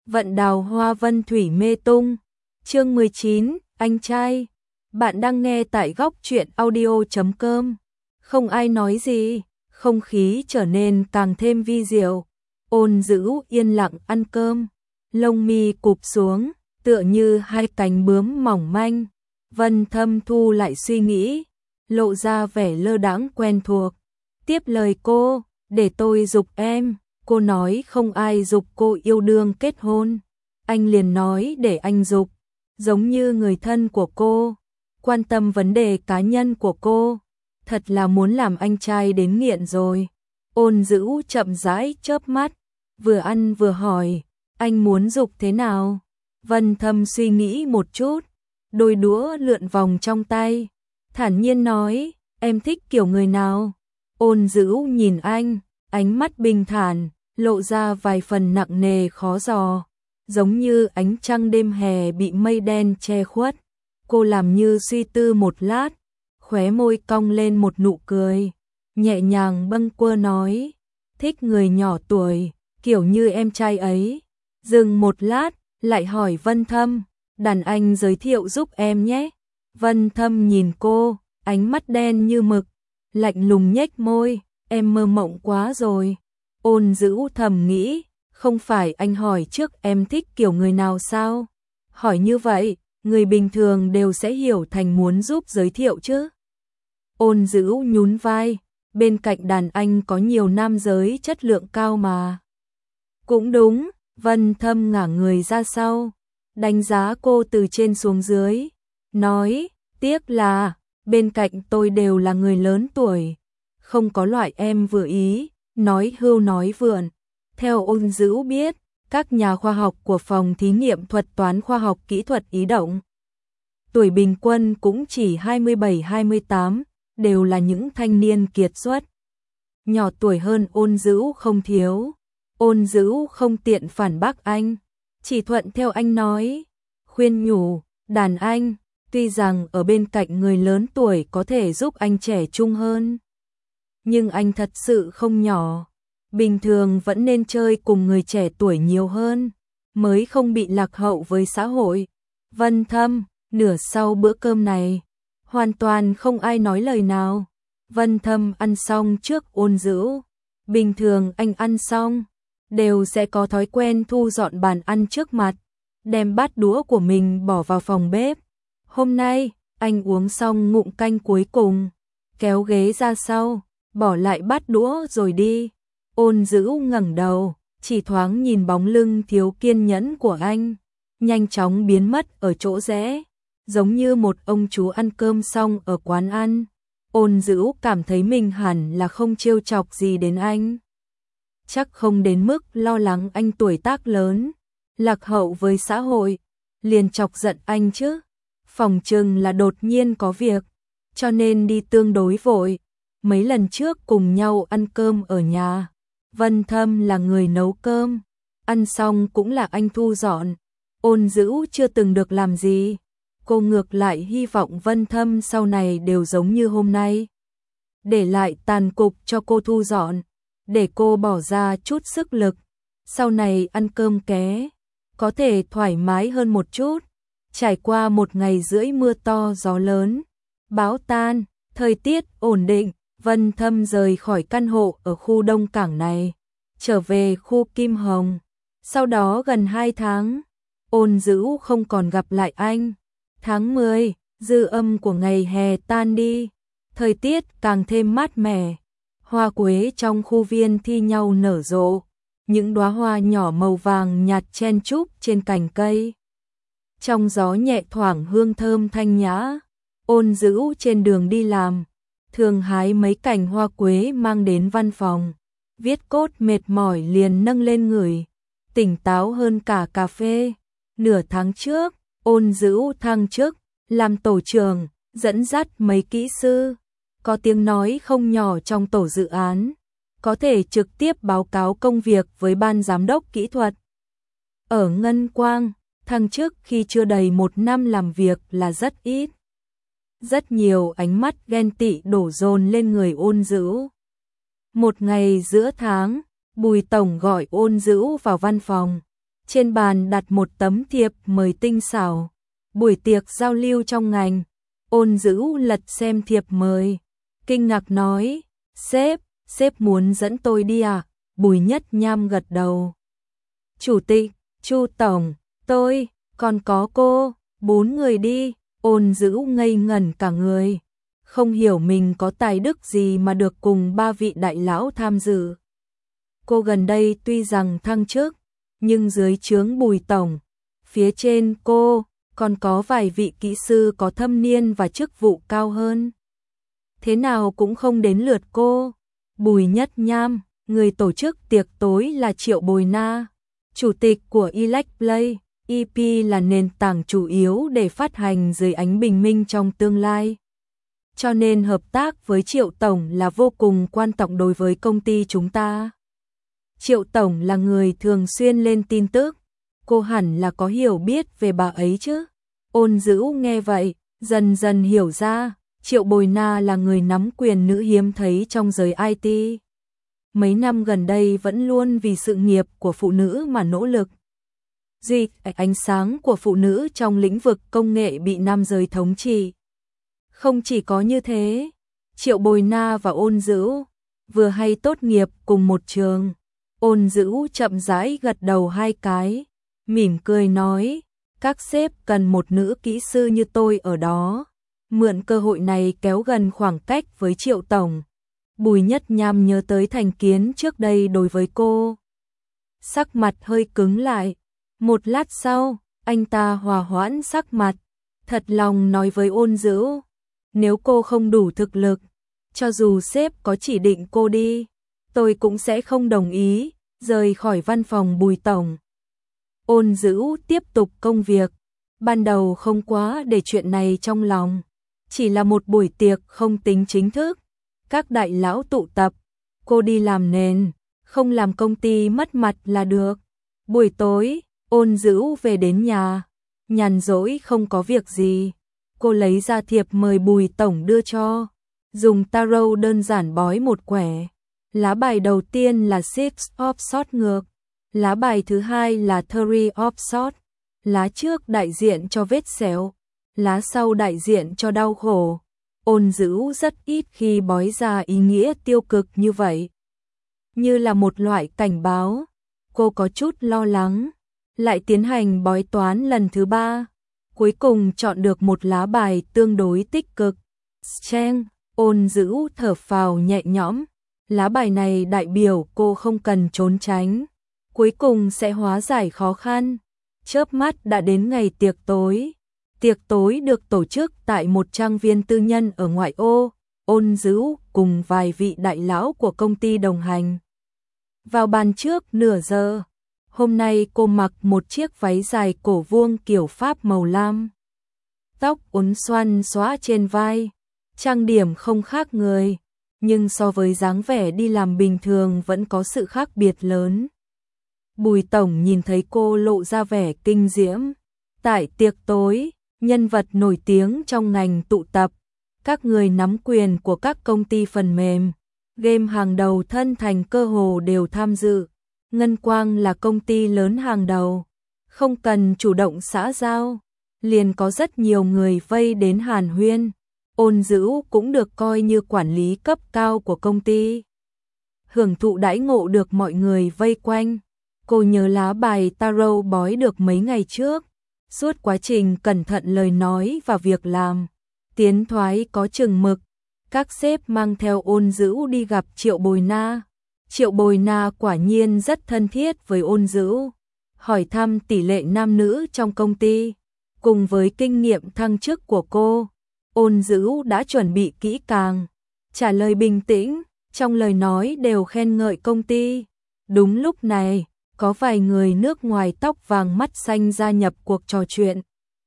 Vận đào hoa vân thủy mê tung. Chương 19, anh trai. Bạn đang nghe tại góc truyện audio.com. Không ai nói gì, không khí trở nên càng thêm vi diệu. Ôn Dữ yên lặng ăn cơm, lông mi cụp xuống, tựa như hai cánh bướm mỏng manh. Vân Thâm thu lại suy nghĩ, lộ ra vẻ lơ đãng quen thuộc. Tiếp lời cô, để tôi giục em. Cô nói không ai giục cô yêu đương kết hôn. Anh liền nói để anh giục, giống như người thân của cô, quan tâm vấn đề cá nhân của cô. Thật là muốn làm anh trai đến nghiện rồi. Ôn Dữ chậm rãi chớp mắt, vừa ăn vừa hỏi, anh muốn giục thế nào? Vân Thâm suy nghĩ một chút, đôi đũa lượn vòng trong tay, thản nhiên nói, em thích kiểu người nào? Ôn Dữ nhìn anh, ánh mắt bình thản, lộ ra vài phần nặng nề khó dò, giống như ánh trăng đêm hè bị mây đen che khuất. Cô làm như suy tư một lát, khóe môi cong lên một nụ cười, nhẹ nhàng bâng quơ nói, thích người nhỏ tuổi, kiểu như em trai ấy. Dừng một lát, lại hỏi Vân Thâm, đàn anh giới thiệu giúp em nhé. Vân Thâm nhìn cô, ánh mắt đen như mực, lạnh lùng nhếch môi, em mơ mộng quá rồi. Ôn Dữ thầm nghĩ, không phải anh hỏi trước em thích kiểu người nào sao? Hỏi như vậy, người bình thường đều sẽ hiểu thành muốn giúp giới thiệu chứ. Ôn Dữ nhún vai, bên cạnh đàn anh có nhiều nam giới chất lượng cao mà. Cũng đúng, Vân Thâm ngả người ra sau, đánh giá cô từ trên xuống dưới, nói, tiếc là, bên cạnh tôi đều là người lớn tuổi, không có loại em vừa ý. Nói hưu nói vượn. Theo Ôn Dữ biết, các nhà khoa học của phòng thí nghiệm thuật toán khoa học kỹ thuật Ý Động, tuổi bình quân cũng chỉ 27-28, đều là những thanh niên kiệt xuất. Nhỏ tuổi hơn Ôn Dữ không thiếu. Ôn Dữ không tiện phản bác anh, chỉ thuận theo anh nói, khuyên nhủ, đàn anh, tuy rằng ở bên cạnh người lớn tuổi có thể giúp anh trẻ trung hơn, nhưng anh thật sự không nhỏ, bình thường vẫn nên chơi cùng người trẻ tuổi nhiều hơn, mới không bị lạc hậu với xã hội. Vân Thâm, nửa sau bữa cơm này, hoàn toàn không ai nói lời nào. Vân Thâm ăn xong trước Ôn Dữ, bình thường anh ăn xong, đều sẽ có thói quen thu dọn bàn ăn trước mặt, đem bát đũa của mình bỏ vào phòng bếp. Hôm nay, anh uống xong ngụm canh cuối cùng, kéo ghế ra sau, bỏ lại bát đũa rồi đi. Ôn Dữ ngẩng đầu, chỉ thoáng nhìn bóng lưng thiếu kiên nhẫn của anh, nhanh chóng biến mất ở chỗ rẽ, giống như một ông chú ăn cơm xong ở quán ăn. Ôn Dữ cảm thấy mình hẳn là không trêu chọc gì đến anh. Chắc không đến mức lo lắng anh tuổi tác lớn, lạc hậu với xã hội, liền chọc giận anh chứ. Phòng chừng là đột nhiên có việc, cho nên đi tương đối vội. Mấy lần trước cùng nhau ăn cơm ở nhà, Vân Thâm là người nấu cơm, ăn xong cũng là anh thu dọn. Ôn Dữ chưa từng được làm gì, cô ngược lại hy vọng Vân Thâm sau này đều giống như hôm nay, để lại tàn cục cho cô thu dọn, để cô bỏ ra chút sức lực, sau này ăn cơm ké, có thể thoải mái hơn một chút. Trải qua một ngày rưỡi mưa to gió lớn, bão tan, thời tiết ổn định, Vân Thâm rời khỏi căn hộ ở khu Đông Cảng này, trở về khu Kim Hồng. Sau đó gần 2 tháng, Ôn Dữ không còn gặp lại anh. Tháng 10, dư âm của ngày hè tan đi, thời tiết càng thêm mát mẻ. Hoa quế trong khu viên thi nhau nở rộ, những đóa hoa nhỏ màu vàng nhạt chen chúc trên cành cây. Trong gió nhẹ thoảng hương thơm thanh nhã. Ôn Dữ trên đường đi làm, thường hái mấy cành hoa quế mang đến văn phòng, viết cốt mệt mỏi liền nâng lên ngửi, tỉnh táo hơn cả cà phê. Nửa tháng trước, Ôn Dữ thăng chức, làm tổ trưởng, dẫn dắt mấy kỹ sư, có tiếng nói không nhỏ trong tổ dự án, có thể trực tiếp báo cáo công việc với ban giám đốc kỹ thuật. Ở Ngân Quang, thăng chức khi chưa đầy 1 năm làm việc là rất ít. Rất nhiều ánh mắt ghen tị đổ dồn lên người Ôn Dữ. Một ngày giữa tháng, Bùi Tổng gọi Ôn Dữ vào văn phòng, Trên bàn đặt một tấm thiệp mời tinh xảo. Buổi tiệc giao lưu trong ngành. Ôn Dữ lật xem thiệp mời. Kinh ngạc nói, sếp muốn dẫn tôi đi à? Bùi Nhất Nham gật đầu. Chủ tịch, Chu Tổng, tôi, còn có cô, 4 người đi. Ôn Dữ ngây ngẩn cả người. Không hiểu mình có tài đức gì mà được cùng 3 vị đại lão tham dự. Cô gần đây tuy rằng thăng chức, nhưng dưới trướng Bùi Tổng, phía trên cô, còn có vài vị kỹ sư có thâm niên và chức vụ cao hơn. Thế nào cũng không đến lượt cô. Bùi Nhất Nham, người tổ chức tiệc tối là Triệu Bồi Na, chủ tịch của Elecplay. EP là nền tảng chủ yếu để phát hành dưới ánh bình minh trong tương lai. Cho nên hợp tác với Triệu Tổng là vô cùng quan trọng đối với công ty chúng ta. Triệu Tổng là người thường xuyên lên tin tức, cô hẳn là có hiểu biết về bà ấy chứ. Ôn Dữ nghe vậy, dần dần hiểu ra, Triệu Bồi Na là người nắm quyền nữ hiếm thấy trong giới IT. Mấy năm gần đây vẫn luôn vì sự nghiệp của phụ nữ mà nỗ lực. Ánh sáng của phụ nữ trong lĩnh vực công nghệ bị nam giới thống trị. Không chỉ có như thế, Triệu Bồi Na và Ôn Dữ vừa hay tốt nghiệp cùng một trường. Ôn Dữ chậm rãi gật đầu 2 cái, mỉm cười nói, các sếp cần một nữ kỹ sư như tôi ở đó. Mượn cơ hội này kéo gần khoảng cách với Triệu Tổng. Bùi Nhất Nham nhớ tới thành kiến trước đây đối với cô. Sắc mặt hơi cứng lại. Một lát sau, anh ta hòa hoãn sắc mặt, thật lòng nói với Ôn Dữ, nếu cô không đủ thực lực, cho dù sếp có chỉ định cô đi, tôi cũng sẽ không đồng ý, rời khỏi văn phòng Bùi Tổng. Ôn Dữ tiếp tục công việc, ban đầu không quá để chuyện này trong lòng, chỉ là một buổi tiệc không tính chính thức, các đại lão tụ tập, cô đi làm nền, không làm công ty mất mặt là được. Buổi tối, Ôn Dữ về đến nhà, nhàn rỗi không có việc gì, cô lấy ra thiệp mời Bùi Tổng đưa cho, dùng tarot đơn giản bói một quẻ. Lá bài đầu tiên là Six of Swords ngược, lá bài thứ hai là Three of Swords, lá trước đại diện cho vết sẹo, lá sau đại diện cho đau khổ. Ôn Dữ rất ít khi bói ra ý nghĩa tiêu cực như vậy, như là một loại cảnh báo. Cô có chút lo lắng, lại tiến hành bói toán lần thứ 3, cuối cùng chọn được một lá bài tương đối tích cực. Strength. Ôn Dữ thở phào nhẹ nhõm, lá bài này đại biểu cô không cần trốn tránh, cuối cùng sẽ hóa giải khó khăn. Chớp mắt đã đến ngày tiệc tối. Tiệc tối được tổ chức tại một trang viên tư nhân ở ngoại ô. Ôn Dữ cùng vài vị đại lão của công ty đồng hành. Vào bàn trước nửa giờ. Hôm nay cô mặc một chiếc váy dài cổ vuông kiểu Pháp màu lam. Tóc uốn xoăn xõa trên vai. Trang điểm không khác người, nhưng so với dáng vẻ đi làm bình thường vẫn có sự khác biệt lớn. Bùi Tổng nhìn thấy cô lộ ra vẻ kinh diễm. Tại tiệc tối, nhân vật nổi tiếng trong ngành tụ tập, các người nắm quyền của các công ty phần mềm, game hàng đầu thân thành cơ hồ đều tham dự. Ngân Quang là công ty lớn hàng đầu, không cần chủ động xã giao, liền có rất nhiều người vây đến hàn huyên. Ôn Dữ cũng được coi như quản lý cấp cao của công ty, hưởng thụ đãi ngộ được mọi người vây quanh. Cô nhớ lá bài tarot bói được mấy ngày trước, suốt quá trình cẩn thận lời nói và việc làm, tiến thoái có chừng mực. Các sếp mang theo Ôn Dữ đi gặp Triệu Bồi Na. Triệu Bồi Na quả nhiên rất thân thiết với Ôn Dữ, hỏi thăm tỷ lệ nam nữ trong công ty, cùng với kinh nghiệm thăng chức của cô. Ôn Dữ đã chuẩn bị kỹ càng, trả lời bình tĩnh, trong lời nói đều khen ngợi công ty. Đúng lúc này, có vài người nước ngoài tóc vàng mắt xanh gia nhập cuộc trò chuyện.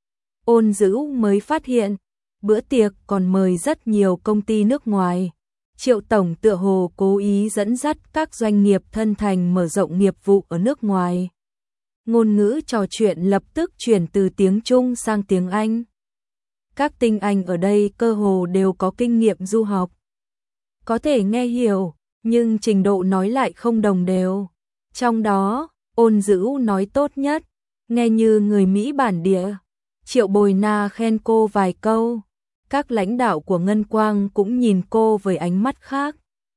Ôn Dữ mới phát hiện, bữa tiệc còn mời rất nhiều công ty nước ngoài. Triệu Tổng tựa hồ cố ý dẫn dắt các doanh nghiệp thân thành mở rộng nghiệp vụ ở nước ngoài. Ngôn ngữ trò chuyện lập tức chuyển từ tiếng Trung sang tiếng Anh. Các tinh Anh ở đây cơ hồ đều có kinh nghiệm du học. Có thể nghe hiểu, nhưng trình độ nói lại không đồng đều. Trong đó, Ôn Dữ nói tốt nhất, nghe như người Mỹ bản địa. Triệu Bồi Na khen cô vài câu. Các lãnh đạo của Ngân Quang cũng nhìn cô với ánh mắt khác.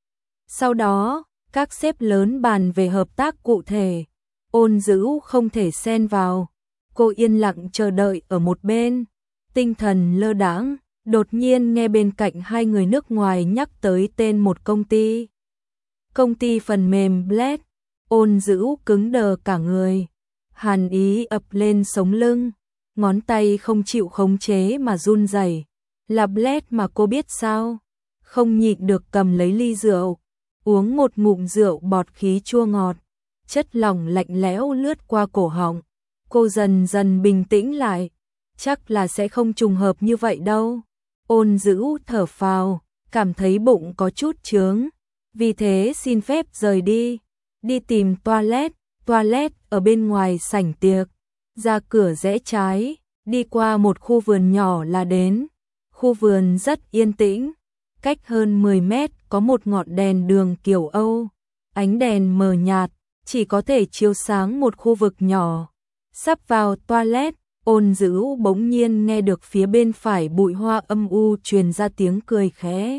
Sau đó, các sếp lớn bàn về hợp tác cụ thể. Ôn Dữ không thể xen vào. Cô yên lặng chờ đợi ở một bên, tinh thần lơ đãng. Đột nhiên nghe bên cạnh hai người nước ngoài nhắc tới tên một công ty. Công ty phần mềm Blade. Ôn Dữ cứng đờ cả người. Hàn ý ập lên sống lưng. Ngón tay không chịu khống chế mà run rẩy. Là Blade mà cô biết sao? Không nhịn được cầm lấy ly rượu. Uống một ngụm rượu bọt khí chua ngọt. Chất lỏng lạnh lẽo lướt qua cổ họng. Cô dần dần bình tĩnh lại. Chắc là sẽ không trùng hợp như vậy đâu. Ôn Dữ thở phào, cảm thấy bụng có chút chướng. Vì thế xin phép rời đi. Đi tìm toilet ở bên ngoài sảnh tiệc. Ra cửa rẽ trái, đi qua một khu vườn nhỏ là đến. Khu vườn rất yên tĩnh. Cách hơn 10 mét có một ngọn đèn đường kiểu Âu. Ánh đèn mờ nhạt, chỉ có thể chiếu sáng một khu vực nhỏ. Sắp vào toilet, Ôn Dữ bỗng nhiên nghe được phía bên phải bụi hoa âm u truyền ra tiếng cười khẽ.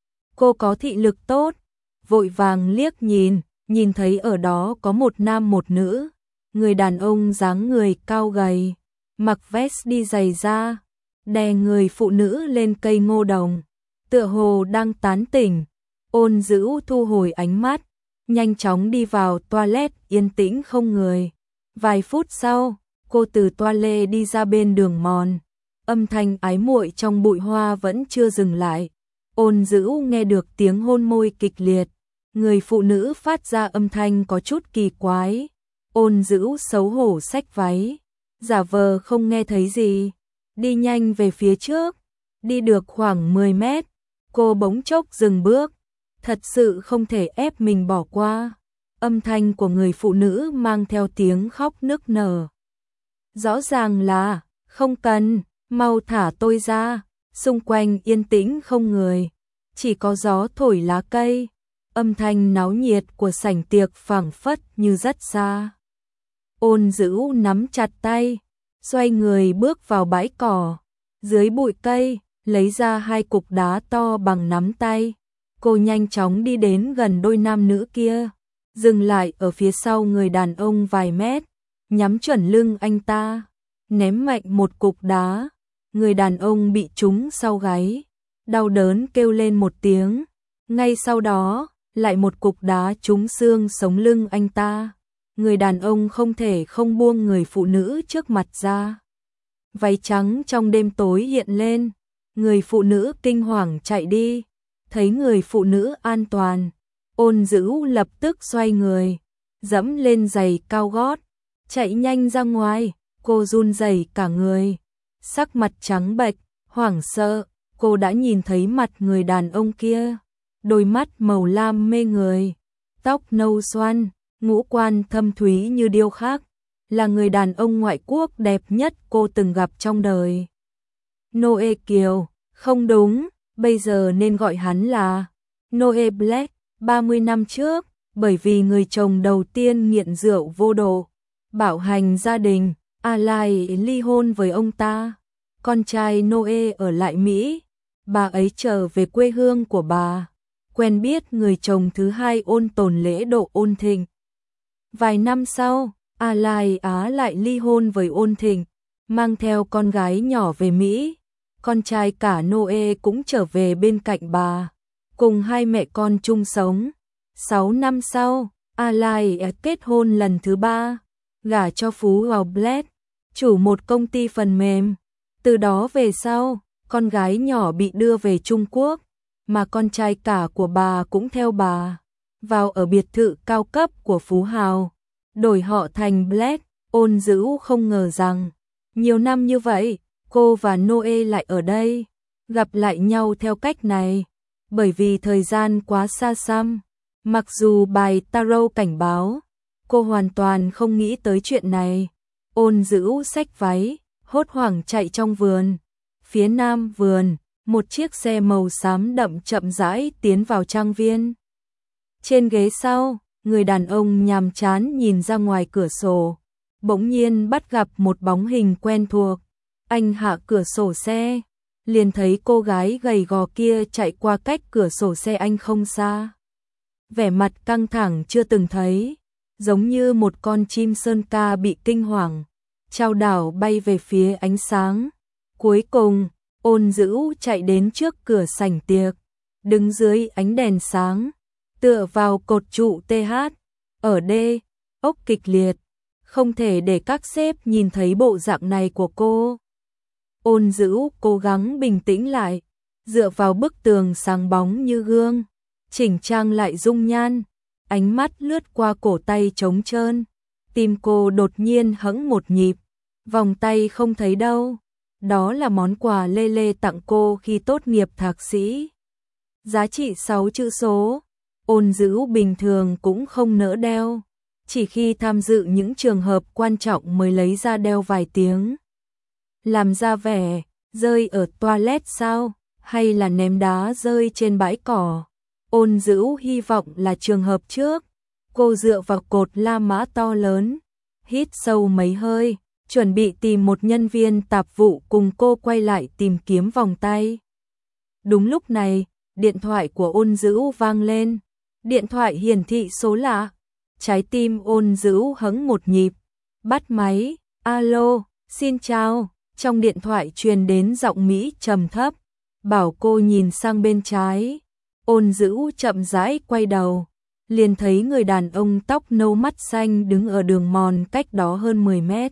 Cô có thị lực tốt, vội vàng liếc nhìn thấy ở đó có một nam một nữ. Người đàn ông dáng người cao gầy, mặc vest đi giày da, đè người phụ nữ lên cây ngô đồng, tựa hồ đang tán tỉnh. Ôn Dữ thu hồi ánh mắt, nhanh chóng đi vào toilet yên tĩnh không người. Vài phút sau, cô từ toilet đi ra bên đường mòn. Âm thanh ái muội trong bụi hoa vẫn chưa dừng lại. Ôn Dữ nghe được tiếng hôn môi kịch liệt. Người phụ nữ phát ra âm thanh có chút kỳ quái. Ôn Dữ xấu hổ xách váy, giả vờ không nghe thấy gì, đi nhanh về phía trước. Đi được khoảng 10 mét, cô bỗng chốc dừng bước. Thật sự không thể ép mình bỏ qua. Âm thanh của người phụ nữ mang theo tiếng khóc nức nở. Rõ ràng là, không cần, mau thả tôi ra. Xung quanh yên tĩnh không người, chỉ có gió thổi lá cây. Âm thanh náo nhiệt của sảnh tiệc phảng phất như rất xa. Ôn Dữ nắm chặt tay, xoay người bước vào bãi cỏ. Dưới bụi cây, lấy ra hai cục đá to bằng nắm tay. Cô nhanh chóng đi đến gần đôi nam nữ kia, dừng lại ở phía sau người đàn ông vài mét, nhắm chuẩn lưng anh ta, ném mạnh một cục đá. Người đàn ông bị trúng sau gáy, đau đớn kêu lên một tiếng. Ngay sau đó, lại một cục đá trúng xương sống lưng anh ta. Người đàn ông không thể không buông người phụ nữ trước mặt ra. Váy trắng trong đêm tối hiện lên, người phụ nữ kinh hoàng chạy đi. Thấy người phụ nữ an toàn, Ôn Dữ lập tức xoay người, dẫm lên giày cao gót, chạy nhanh ra ngoài. Cô run rẩy cả người, sắc mặt trắng bệch, hoảng sợ. Cô đã nhìn thấy mặt người đàn ông kia, đôi mắt màu lam mê người, tóc nâu xoăn, ngũ quan thâm thúy như điêu khắc, là người đàn ông ngoại quốc đẹp nhất cô từng gặp trong đời. Noe Kiều, không đúng, bây giờ nên gọi hắn là Noe Black. 30 năm trước, bởi vì người chồng đầu tiên nghiện rượu vô độ, bạo hành gia đình, Alai ly hôn với ông ta. Con trai Noe ở lại Mỹ, bà ấy trở về quê hương của bà, quen biết người chồng thứ hai Ôn Tồn Lễ Độ Ôn Thịnh. Vài năm sau, Alai Á lại ly hôn với Ôn Thịnh, mang theo con gái nhỏ về Mỹ. Con trai cả Noe cũng trở về bên cạnh bà, cùng hai mẹ con chung sống. 6 năm sau, Alai kết hôn lần thứ 3, gả cho phú hào Blade, chủ một công ty phần mềm. Từ đó về sau, con gái nhỏ bị đưa về Trung Quốc, mà con trai cả của bà cũng theo bà vào ở biệt thự cao cấp của phú hào, đổi họ thành Blade. Ôn Dữ không ngờ rằng, nhiều năm như vậy, cô và Noe lại ở đây, gặp lại nhau theo cách này. Bởi vì thời gian quá xa xăm, mặc dù bài tarot cảnh báo, cô hoàn toàn không nghĩ tới chuyện này. Ôn Dữ xách váy, hốt hoảng chạy trong vườn. Phía nam vườn, một chiếc xe màu xám đậm chậm rãi tiến vào trang viên. Trên ghế sau, Người đàn ông nhàm chán nhìn ra ngoài cửa sổ, bỗng nhiên bắt gặp một bóng hình quen thuộc. Anh hạ cửa sổ xe, liền thấy cô gái gầy gò kia chạy qua cách cửa sổ xe anh không xa. Vẻ mặt căng thẳng chưa từng thấy, giống như một con chim sơn ca bị kinh hoàng, chao đảo bay về phía ánh sáng. Cuối cùng, Ôn Dữ chạy đến trước cửa sảnh tiệc, đứng dưới ánh đèn sáng, tựa vào cột trụ TH, ở đê, ốc kịch liệt, không thể để các sếp nhìn thấy bộ dạng này của cô. Ôn Dữ cố gắng bình tĩnh lại, dựa vào bức tường sáng bóng như gương, chỉnh trang lại dung nhan, ánh mắt lướt qua cổ tay trống trơn, tim cô đột nhiên hững một nhịp, vòng tay không thấy đâu, đó là món quà Lê Lê tặng cô khi tốt nghiệp thạc sĩ. Giá trị 6 chữ số, Ôn Dữ bình thường cũng không nỡ đeo, chỉ khi tham dự những trường hợp quan trọng mới lấy ra đeo vài tiếng. Làm ra vẻ, rơi ở toilet sao, hay là ném đá rơi trên bãi cỏ. Ôn Dữ hy vọng là trường hợp trước. Cô dựa vào cột La Mã to lớn, hít sâu mấy hơi, chuẩn bị tìm một nhân viên tạp vụ cùng cô quay lại tìm kiếm vòng tay. Đúng lúc này, điện thoại của Ôn Dữ vang lên. Điện thoại hiển thị số lạ. Trái tim Ôn Dữ hững một nhịp. Bắt máy, alo, xin chào. Trong điện thoại truyền đến giọng Mỹ trầm thấp, bảo cô nhìn sang bên trái. Ôn Dữ chậm rãi quay đầu, liền thấy người đàn ông tóc nâu mắt xanh đứng ở đường mòn cách đó hơn 10 mét.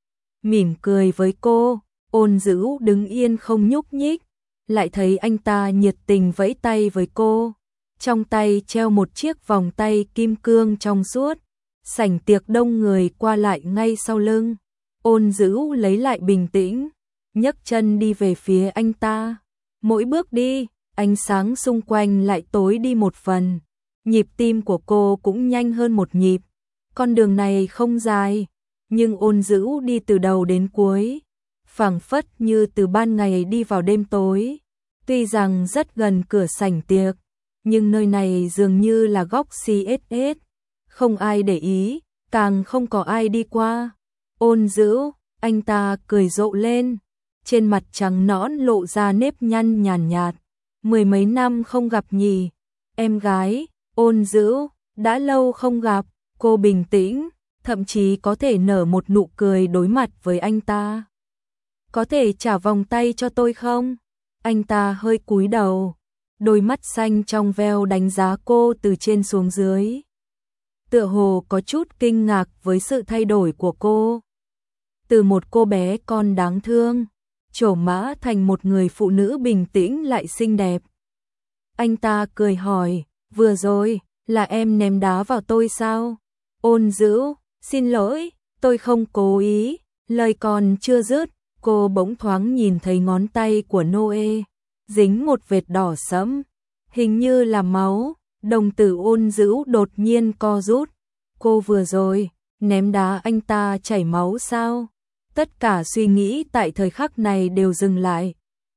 Mỉm cười với cô, Ôn Dữ đứng yên không nhúc nhích, lại thấy anh ta nhiệt tình vẫy tay với cô. Trong tay treo một chiếc vòng tay kim cương trong suốt, sảnh tiệc đông người qua lại ngay sau lưng. Ôn Dữ lấy lại bình tĩnh, nhấc chân đi về phía anh ta. Mỗi bước đi, ánh sáng xung quanh lại tối đi một phần. Nhịp tim của cô cũng nhanh hơn một nhịp. Con đường này không dài, nhưng Ôn Dữ đi từ đầu đến cuối, phảng phất như từ ban ngày đi vào đêm tối. Tuy rằng rất gần cửa sảnh tiệc, nhưng nơi này dường như là góc CSS, không ai để ý, càng không có ai đi qua. Ôn Dữ, anh ta cười rộ lên, trên mặt trắng nõn lộ ra nếp nhăn nhàn nhạt. Mười mấy năm không gặp nhỉ, em gái. Ôn Dữ, đã lâu không gặp. Cô bình tĩnh, thậm chí có thể nở một nụ cười đối mặt với anh ta. Có thể trả vòng tay cho tôi không? Anh ta hơi cúi đầu, đôi mắt xanh trong veo đánh giá cô từ trên xuống dưới. Tựa hồ có chút kinh ngạc với sự thay đổi của cô. Từ một cô bé con đáng thương, trổ mã thành một người phụ nữ bình tĩnh lại xinh đẹp. Anh ta cười hỏi, vừa rồi, là em ném đá vào tôi sao? Ôn Dữ, xin lỗi, tôi không cố ý. Lời còn chưa dứt, cô bỗng thoáng nhìn thấy ngón tay của Noe, dính một vệt đỏ sẫm, hình như là máu. Đồng tử Ôn Dữ đột nhiên co rút. Cô vừa rồi, ném đá anh ta chảy máu sao? Tất cả suy nghĩ tại thời khắc này đều dừng lại.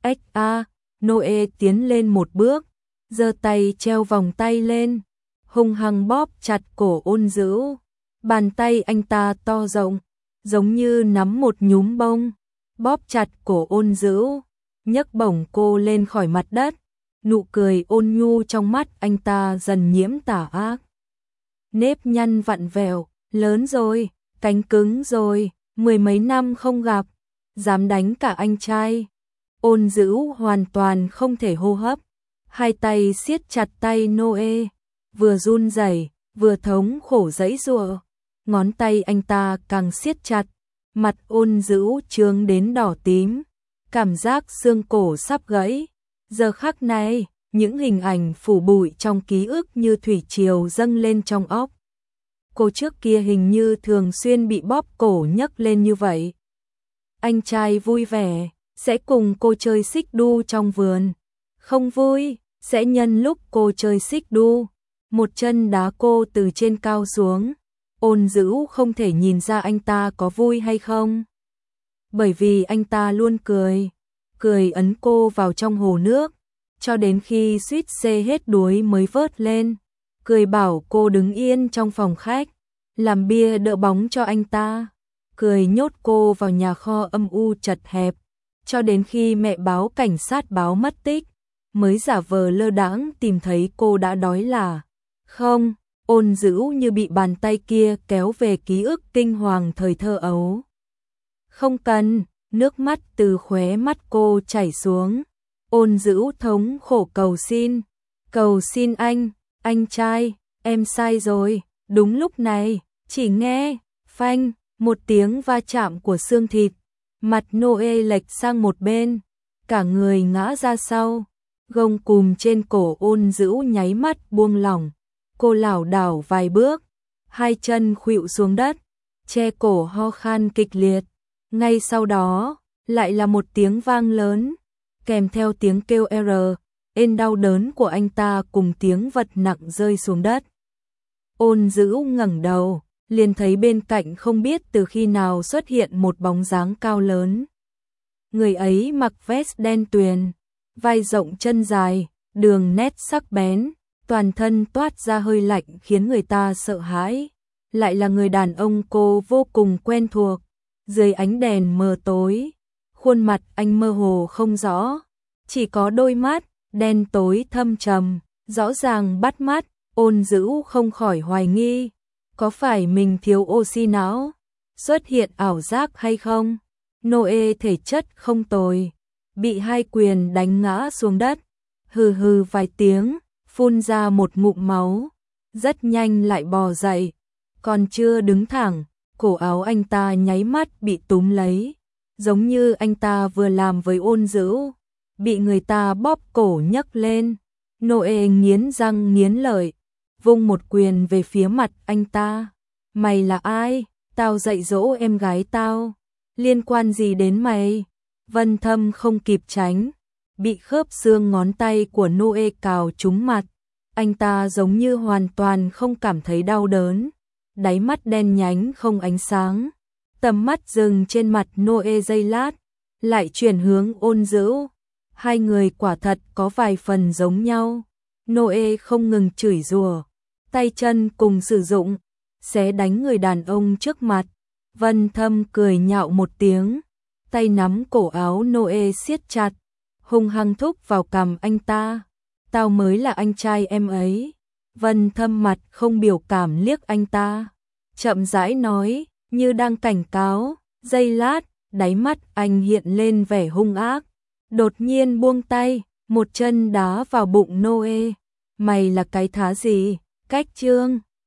Noe tiến lên một bước, giơ tay treo vòng tay lên, hung hăng bóp chặt cổ Ôn Dữ. Bàn tay anh ta to rộng, giống như nắm một nhúm bông, bóp chặt cổ Ôn Dữ, nhấc bổng cô lên khỏi mặt đất. Nụ cười ôn nhu trong mắt anh ta dần nhiễm tà ác. Nếp nhăn vặn vẹo, lớn rồi, cánh cứng rồi, mười mấy năm không gặp, dám đánh cả anh trai. Ôn Dữ hoàn toàn không thể hô hấp, hai tay siết chặt tay Noe, vừa run rẩy, vừa thống khổ giãy giụa. Ngón tay anh ta càng siết chặt, mặt Ôn Dữ trướng đến đỏ tím, cảm giác xương cổ sắp gãy. Giờ khắc này, những hình ảnh phủ bụi trong ký ức như thủy triều dâng lên trong óc. Cô trước kia hình như thường xuyên bị bóp cổ nhấc lên như vậy. Anh trai vui vẻ, sẽ cùng cô chơi xích đu trong vườn. Không vui, sẽ nhân lúc cô chơi xích đu, một chân đá cô từ trên cao xuống. Ôn Dữ không thể nhìn ra anh ta có vui hay không. Bởi vì anh ta luôn cười ấn cô vào trong hồ nước, cho đến khi suýt xê hết đuối mới vớt lên. cười bảo cô đứng yên trong phòng khách, làm bia đỡ bóng cho anh ta, cười nhốt cô vào nhà kho âm u chật hẹp, cho đến khi mẹ báo cảnh sát báo mất tích, mới giả vờ lơ đãng tìm thấy cô đã đói là. Không, Ôn Dữu như bị bàn tay kia kéo về ký ức kinh hoàng thời thơ ấu. Không cần, nước mắt từ khóe mắt cô chảy xuống. Ôn Dữu thống khổ cầu xin anh trai, em sai rồi. Đúng lúc này, chỉ nghe, phanh, một tiếng va chạm của xương thịt, mặt Noe lệch sang một bên, cả người ngã ra sau, gông cùm trên cổ Ôn Dữu nháy mắt buông lỏng, cô lảo đảo vài bước, hai chân khuỵu xuống đất, che cổ ho khan kịch liệt. Ngay sau đó, lại là một tiếng vang lớn, kèm theo tiếng kêu ên đau đớn của anh ta cùng tiếng vật nặng rơi xuống đất. Ôn Dữu ngẩng đầu, liền thấy bên cạnh không biết từ khi nào xuất hiện một bóng dáng cao lớn. Người ấy mặc vest đen tuyền, vai rộng chân dài, đường nét sắc bén, toàn thân toát ra hơi lạnh khiến người ta sợ hãi. Lại là người đàn ông cô vô cùng quen thuộc. Dưới ánh đèn mờ tối, khuôn mặt anh mơ hồ không rõ, chỉ có đôi mắt đen tối thâm trầm, rõ ràng bắt mắt. Ôn Dữu không khỏi hoài nghi, có phải mình thiếu oxy não, xuất hiện ảo giác hay không? Noe thể chất không tồi, bị hai quyền đánh ngã xuống đất, hừ hừ vài tiếng, phun ra một ngụm máu, rất nhanh lại bò dậy, còn chưa đứng thẳng, cổ áo anh ta nháy mắt bị túm lấy, giống như anh ta vừa làm với Ôn Dữu, bị người ta bóp cổ nhấc lên. Noe nghiến răng nghiến lợi, vung một quyền về phía mặt anh ta. Mày là ai? Tao dạy dỗ em gái tao, liên quan gì đến mày? Vân Thâm không kịp tránh, bị khớp xương ngón tay của Noe cào trúng mặt. Anh ta giống như hoàn toàn không cảm thấy đau đớn, đáy mắt đen nhánh không ánh sáng. Tầm mắt dừng trên mặt Noe giây lát, lại chuyển hướng Ôn Dữu. Hai người quả thật có vài phần giống nhau. Noe không ngừng chửi rủa, tay chân cùng sử dụng, xé đánh người đàn ông trước mặt. Vân Thâm cười nhạo một tiếng, tay nắm cổ áo Noe siết chặt, hung hăng thúc vào cằm anh ta. Tao mới là anh trai em ấy. Vân Thâm mặt không biểu cảm liếc anh ta, chậm rãi nói, như đang cảnh cáo. Giây lát, đáy mắt anh hiện lên vẻ hung ác, đột nhiên buông tay, một chân đá vào bụng Noe. Mày là cái thá gì? Cách trương.